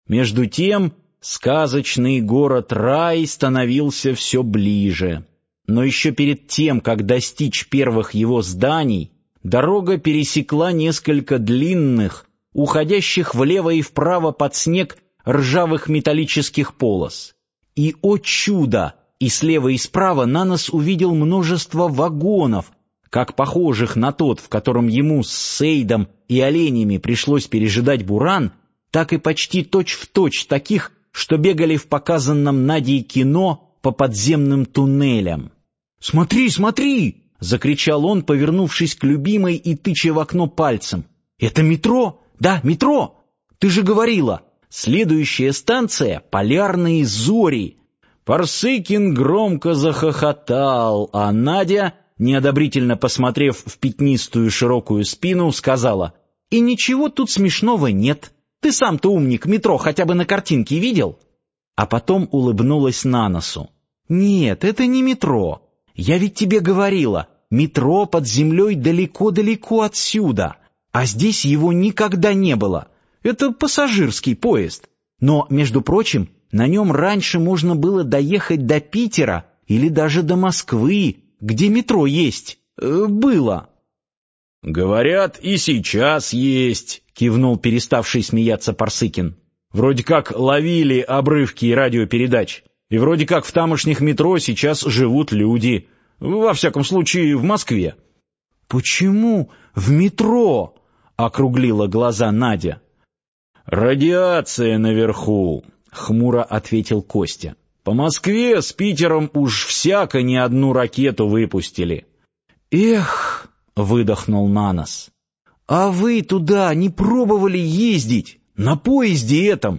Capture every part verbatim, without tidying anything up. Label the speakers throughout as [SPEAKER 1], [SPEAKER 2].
[SPEAKER 1] Между тем сказочный город-рай становился все ближе. Но еще перед тем, как достичь первых его зданий, дорога пересекла несколько длинных, уходящих влево и вправо под снег ржавых металлических полос. И, о чудо, и слева и справа Нанос увидел множество вагонов, как похожих на тот, в котором ему с Сейдом и оленями пришлось пережидать буран, так и почти точь-в-точь таких, что бегали в показанном Надей кино по подземным туннелям. «Смотри, смотри!» — закричал он, повернувшись к любимой и тыча в окно пальцем. «Это метро? Да, метро! Ты же говорила, следующая станция — Полярные зори!» Парсыкин громко захохотал, а Надя, неодобрительно посмотрев в пятнистую широкую спину, сказала: «И ничего тут смешного нет. Ты сам-то, умник, метро хотя бы на картинке видел?» А потом улыбнулась Наносу. «Нет, это не метро. Я ведь тебе говорила, метро под землей далеко-далеко отсюда, а здесь его никогда не было. Это пассажирский поезд. Но, между прочим, на нем раньше можно было доехать до Питера или даже до Москвы, где метро есть. Э, было».
[SPEAKER 2] «Говорят, и сейчас есть», — кивнул переставший смеяться Парсыкин. «Вроде как ловили обрывки радиопередач. И вроде как в тамошних метро сейчас живут люди. Во всяком случае, в Москве».
[SPEAKER 1] «Почему в метро?» — округлила глаза Надя.
[SPEAKER 2] «Радиация наверху», — хмуро ответил Костя. «По Москве с Питером уж всяко не одну ракету выпустили».
[SPEAKER 1] «Эх!» — выдохнул Нанос. «А вы туда не пробовали ездить? На поезде этом?»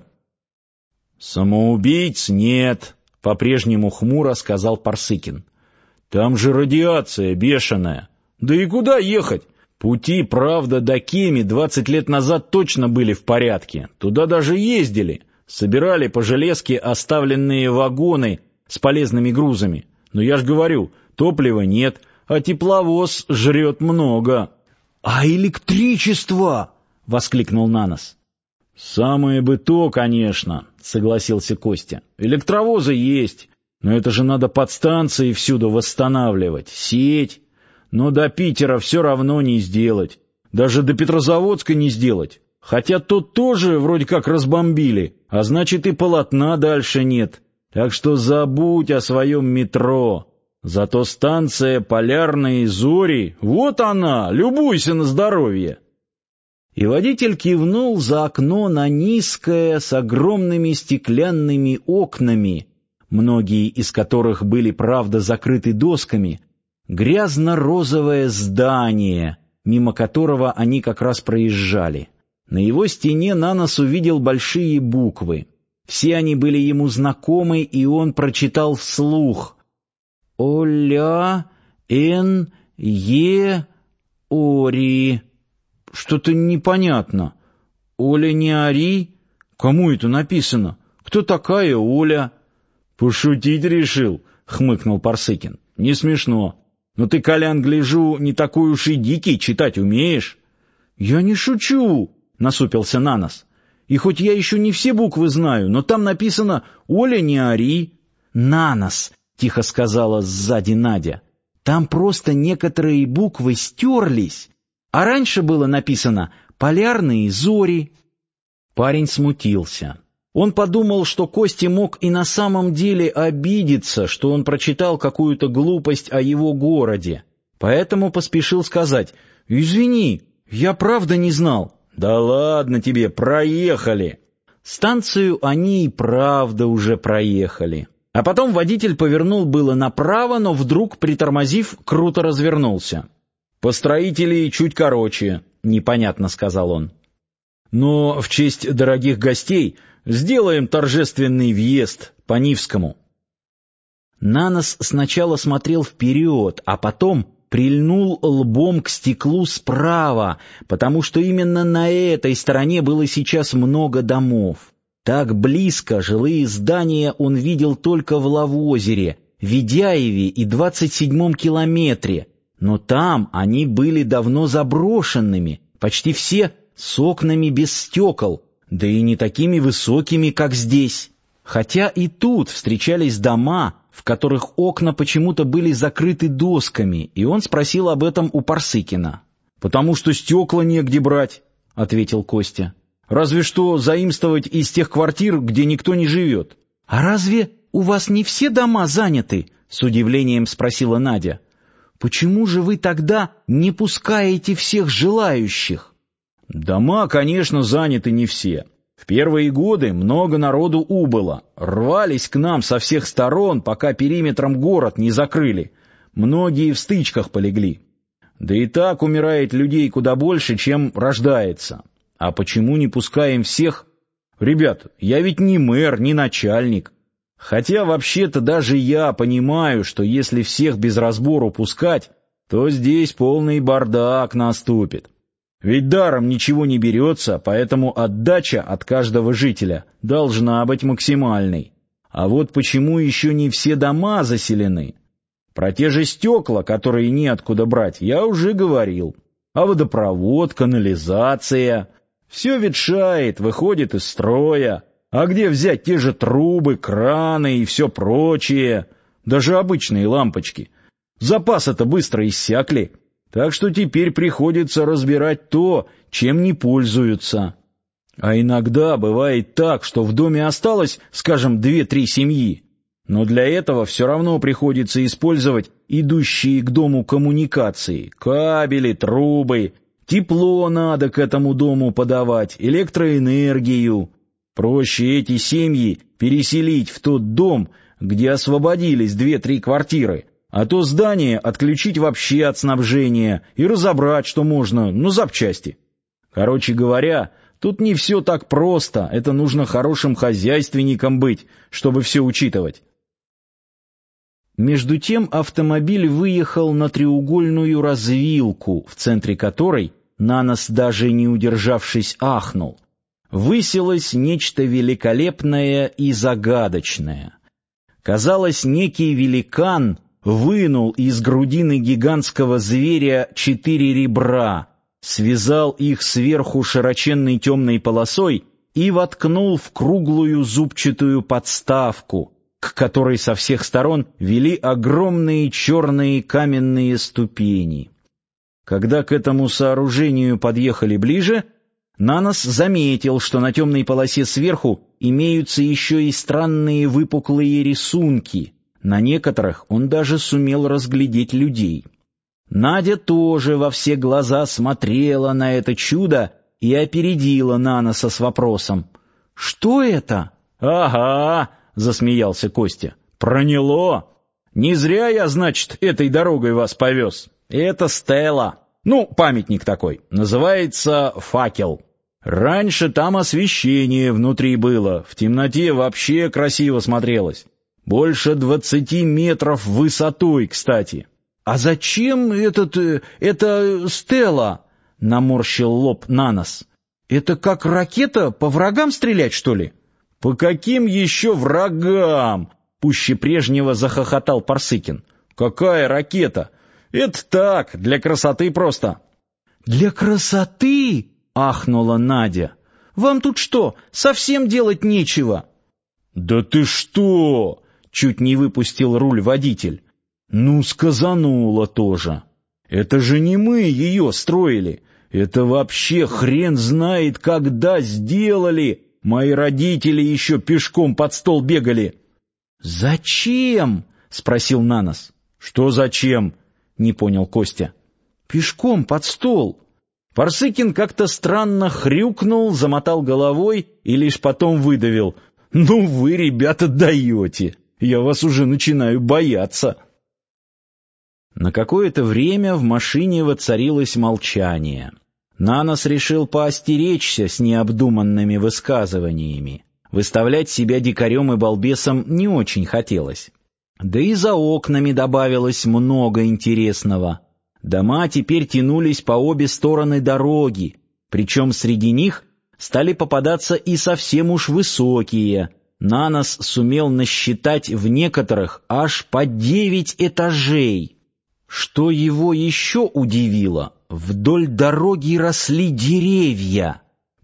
[SPEAKER 2] «Самоубийц нет», — по-прежнему хмуро сказал Парсыкин. «Там же радиация бешеная. Да и куда ехать? Пути, правда, до Кеми двадцать лет назад точно были в порядке. Туда даже ездили. Собирали по железке оставленные вагоны с полезными грузами. Но я ж говорю, топлива нет, а тепловоз жрет много».
[SPEAKER 1] «А электричество?» — воскликнул Нанос.
[SPEAKER 2] «Самое бы то, конечно», — согласился Костя. «Электровозы есть, но это же надо подстанции всюду восстанавливать, сеть. Но до Питера все равно не сделать, даже до Петрозаводска не сделать. Хотя тот тоже вроде как разбомбили, а значит и полотна дальше нет. Так что забудь о своем метро. Зато станция Полярные зори, вот она, любуйся на здоровье».
[SPEAKER 1] И водитель кивнул за окно на низкое, с огромными стеклянными окнами, многие из которых были, правда, закрыты досками, грязно-розовое здание, мимо которого они как раз проезжали. На его стене Нанос увидел большие буквы. Все они были ему знакомы, и он прочитал вслух: «Оля Н Е Ори». «Что-то непонятно. Оля не ори? Кому это написано? Кто такая Оля?»
[SPEAKER 2] «Пошутить решил», — хмыкнул Парсыкин. «Не смешно. Но ты, Колян, гляжу, не такой уж и дикий, читать умеешь».
[SPEAKER 1] «Я не шучу», — насупился Нанос. «И хоть я еще не все буквы знаю, но там написано «Оля не ори». «Нанос», — тихо сказала сзади Надя, — «там просто некоторые буквы стерлись. А раньше было написано «Полярные зори». Парень смутился. Он подумал, что Костя мог и на самом деле обидеться, что он прочитал какую-то глупость о его городе. Поэтому поспешил сказать: «Извини, я правда не знал».
[SPEAKER 2] «Да ладно тебе, проехали».
[SPEAKER 1] Станцию они и правда уже проехали. А потом водитель повернул было направо, но вдруг, притормозив, круто развернулся.
[SPEAKER 2] «Построители чуть короче», — непонятно сказал он. «Но в честь дорогих гостей сделаем торжественный въезд по Нивскому».
[SPEAKER 1] Нанос сначала смотрел вперед, а потом прильнул лбом к стеклу справа, потому что именно на этой стороне было сейчас много домов. Так близко жилые здания он видел только в Лавозере, Ведяеве и двадцать седьмом километре. Но там они были давно заброшенными, почти все с окнами без стекол, да и не такими высокими, как здесь. Хотя и тут встречались дома, в которых окна почему-то были закрыты досками, и он спросил об этом у Парсыкина. «Потому что стекла негде брать», — ответил Костя. «Разве что заимствовать из тех квартир, где никто не живет». «А разве у вас не все дома заняты?» — с удивлением спросила Надя. «Почему же вы тогда не пускаете всех желающих?»
[SPEAKER 2] «Дома, конечно, заняты не все. В первые годы много народу убыло. Рвались к нам со всех сторон, пока периметром город не закрыли. Многие в стычках полегли. Да и так умирает людей куда больше, чем рождается. А почему не пускаем всех? Ребят, я ведь не мэр, не начальник. Хотя вообще-то даже я понимаю, что если всех без разбору пускать, то здесь полный бардак наступит. Ведь даром ничего не берется, поэтому отдача от каждого жителя должна быть максимальной. А вот почему еще не все дома заселены? Про те же стекла, которые неоткуда брать, я уже говорил. А водопровод, канализация... Все ветшает, выходит из строя. А где взять те же трубы, краны и все прочее? Даже обычные лампочки. Запасы-то быстро иссякли. Так что теперь приходится разбирать то, чем не пользуются. А иногда бывает так, что в доме осталось, скажем, две-три семьи. Но для этого все равно приходится использовать идущие к дому коммуникации, кабели, трубы. Тепло надо к этому дому подавать, электроэнергию. Проще эти семьи переселить в тот дом, где освободились две-три квартиры, а то здание отключить вообще от снабжения и разобрать, что можно, ну, запчасти. Короче говоря, тут не все так просто, это нужно хорошим хозяйственником быть, чтобы все учитывать.
[SPEAKER 1] Между тем автомобиль выехал на треугольную развилку, в центре которой Нанос, даже не удержавшись, ахнул. Высилось нечто великолепное и загадочное. Казалось, некий великан вынул из грудины гигантского зверя четыре ребра, связал их сверху широченной темной полосой и воткнул в круглую зубчатую подставку, к которой со всех сторон вели огромные черные каменные ступени. Когда к этому сооружению подъехали ближе, Нанос заметил, что на темной полосе сверху имеются еще и странные выпуклые рисунки. На некоторых он даже сумел разглядеть людей. Надя тоже во все глаза смотрела на это чудо и опередила Наноса с вопросом: «Что это?»
[SPEAKER 2] «Ага», — засмеялся Костя, — «проняло. Не зря я, значит, этой дорогой вас повез. Это стела. Ну, памятник такой. Называется «Факел». Раньше там освещение внутри было. В темноте вообще красиво смотрелось. Больше двадцати метров высотой, кстати».
[SPEAKER 1] «А зачем этот... это стела?» — наморщил лоб Нанос. «Это как ракета по врагам стрелять, что ли?»
[SPEAKER 2] «По каким еще врагам?» — пуще прежнего захохотал Парсыкин. «Какая ракета? Это так, для красоты просто».
[SPEAKER 1] «Для красоты?» — ахнула Надя. «Вам тут что, совсем делать нечего?»
[SPEAKER 2] «Да ты что?» — чуть не выпустил руль водитель. «Ну, сказанула тоже. Это же не мы ее строили. Это вообще хрен знает, когда сделали. Мои родители еще пешком под стол бегали».
[SPEAKER 1] «Зачем?» — спросил Нанос.
[SPEAKER 2] «Что зачем?» — не понял Костя.
[SPEAKER 1] «Пешком под стол».
[SPEAKER 2] Парсыкин как-то странно хрюкнул, замотал головой и лишь потом выдавил: «Ну вы, ребята, даете. Я вас уже начинаю бояться».
[SPEAKER 1] На какое-то время в машине воцарилось молчание. Нанос решил поостеречься с необдуманными высказываниями. Выставлять себя дикарем и балбесом не очень хотелось. Да и за окнами добавилось много интересного. Дома теперь тянулись по обе стороны дороги, причем среди них стали попадаться и совсем уж высокие. Нанос сумел насчитать в некоторых аж по девять этажей. Что его еще удивило, вдоль дороги росли деревья.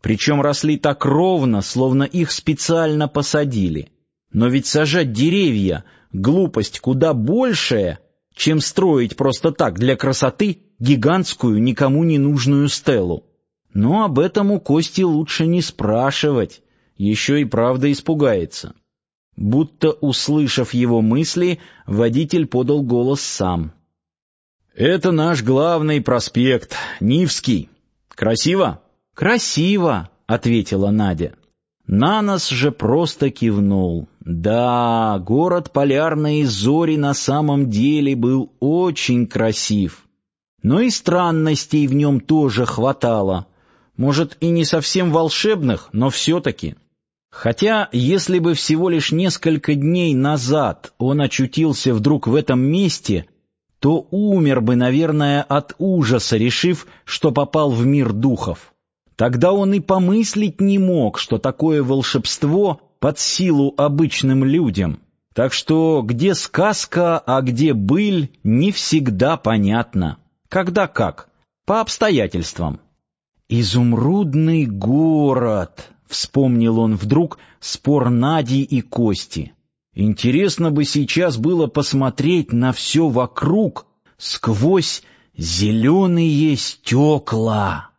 [SPEAKER 1] Причем росли так ровно, словно их специально посадили. Но ведь сажать деревья — глупость куда большая, чем строить просто так для красоты гигантскую, никому не нужную стелу. Но об этом у Кости лучше не спрашивать, еще и правда испугается. Будто, услышав его мысли, водитель подал голос сам. «Это наш главный проспект, Нивский. Красиво?» «Красиво», — ответила Надя. Нанос же просто кивнул. Да, город Полярные Зори на самом деле был очень красив. Но и странностей в нем тоже хватало. Может, и не совсем волшебных, но все-таки. Хотя, если бы всего лишь несколько дней назад он очутился вдруг в этом месте, то умер бы, наверное, от ужаса, решив, что попал в мир духов. Тогда он и помыслить не мог, что такое волшебство под силу обычным людям. Так что где сказка, а где быль, не всегда понятно. Когда как, по обстоятельствам. «Изумрудный город», — вспомнил он вдруг спор Нади и Кости. «Интересно бы сейчас было посмотреть на все вокруг сквозь зеленые стекла».